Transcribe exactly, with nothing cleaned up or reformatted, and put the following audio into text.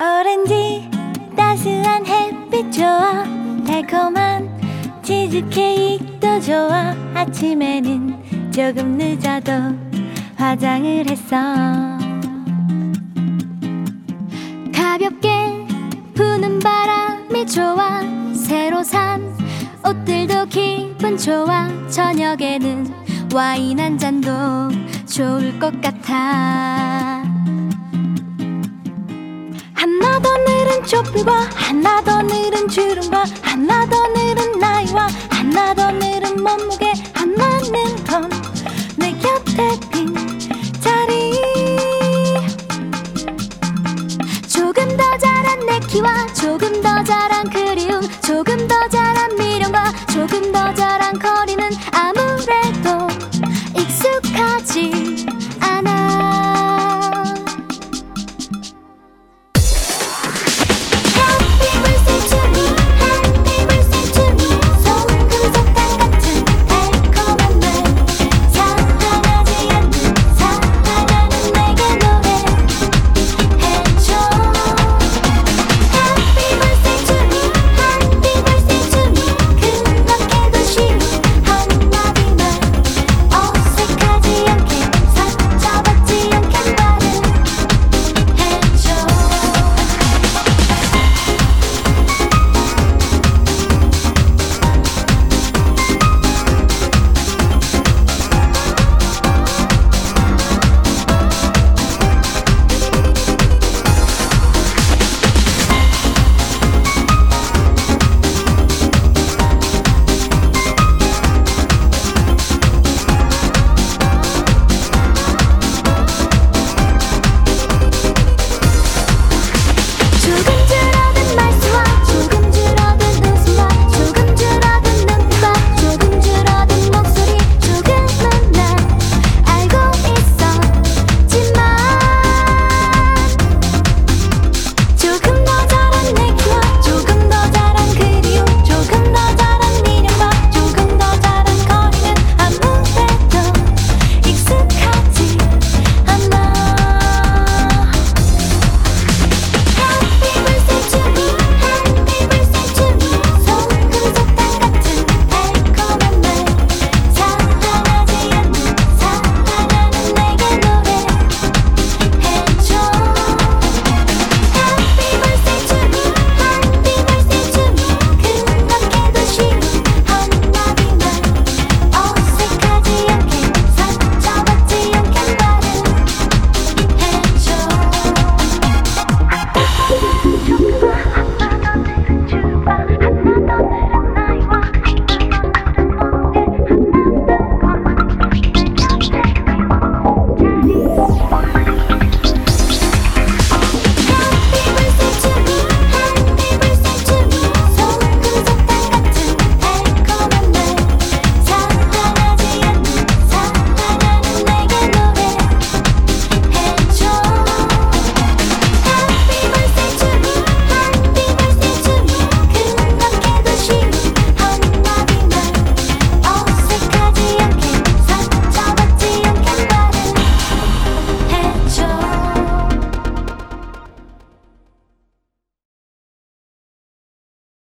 오렌지 따스한 햇빛 좋아, 달콤한 치즈케이크도 좋아. 아침에는 조금 늦어도 화장을 했어. 가볍게 부는 바람이 좋아, 새로 산 옷들도 기분 좋아. 저녁에는 와인 한 잔도 좋을 것 같아. 하나 더 느린 촛불과 하나 더 느린 주름과 하나 더 느린 나이와 하나 더 느린 몸무게 하나는 건 내 곁에 빈 자리. 조금 더 자란 내 키와 조금 더 자란 그리움, 조금 더 자란 미련과 조금 더 자란 거리는